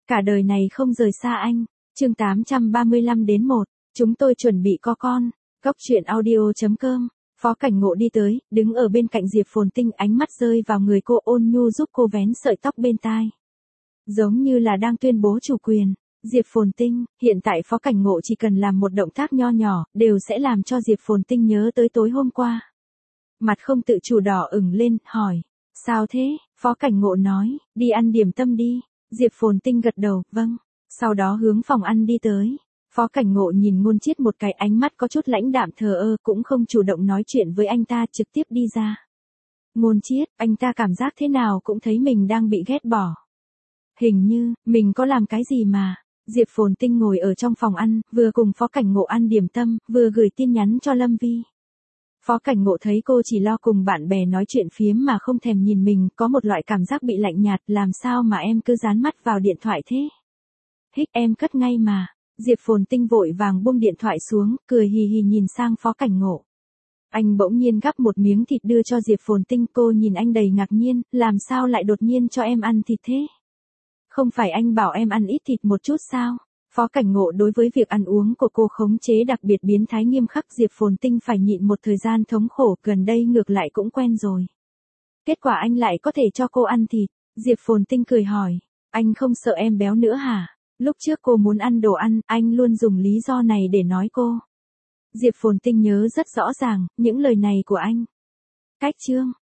Cả đời này không rời xa anh. Chương 835-1. Chúng tôi chuẩn bị có con. Góc truyện audio.com. Phó Cảnh Ngộ đi tới, đứng ở bên cạnh Diệp Phồn Tinh, ánh mắt rơi vào người cô, ôn nhu giúp cô vén sợi tóc bên tai. Giống như là đang tuyên bố chủ quyền. Diệp Phồn Tinh, hiện tại Phó Cảnh Ngộ chỉ cần làm một động tác nho nhỏ, đều sẽ làm cho Diệp Phồn Tinh nhớ tới tối hôm qua. Mặt không tự chủ đỏ ửng lên, hỏi. Sao thế? Phó Cảnh Ngộ nói, đi ăn điểm tâm đi. Diệp Phồn Tinh gật đầu, vâng. Sau đó hướng phòng ăn đi tới. Phó Cảnh Ngộ nhìn Ngôn Chiết một cái, ánh mắt có chút lãnh đạm thờ ơ, cũng không chủ động nói chuyện với anh ta, trực tiếp đi ra. Ngôn Chiết, anh ta cảm giác thế nào cũng thấy mình đang bị ghét bỏ. Hình như, mình có làm cái gì mà. Diệp Phồn Tinh ngồi ở trong phòng ăn, vừa cùng Phó Cảnh Ngộ ăn điểm tâm, vừa gửi tin nhắn cho Lâm Vi. Phó Cảnh Ngộ thấy cô chỉ lo cùng bạn bè nói chuyện phiếm mà không thèm nhìn mình, có một loại cảm giác bị lạnh nhạt, làm sao mà em cứ dán mắt vào điện thoại thế? Hích, em cất ngay mà. Diệp Phồn Tinh vội vàng buông điện thoại xuống, cười hì hì nhìn sang Phó Cảnh Ngộ. Anh bỗng nhiên gắp một miếng thịt đưa cho Diệp Phồn Tinh, cô nhìn anh đầy ngạc nhiên, làm sao lại đột nhiên cho em ăn thịt thế? Không phải anh bảo em ăn ít thịt một chút sao? Phó Cảnh Ngộ đối với việc ăn uống của cô khống chế đặc biệt biến thái nghiêm khắc, Diệp Phồn Tinh phải nhịn một thời gian thống khổ, gần đây ngược lại cũng quen rồi. Kết quả anh lại có thể cho cô ăn thịt. Diệp Phồn Tinh cười hỏi, anh không sợ em béo nữa hả? Lúc trước cô muốn ăn đồ ăn, anh luôn dùng lý do này để nói cô. Diệp Phồn Tinh nhớ rất rõ ràng, những lời này của anh. Cách chương.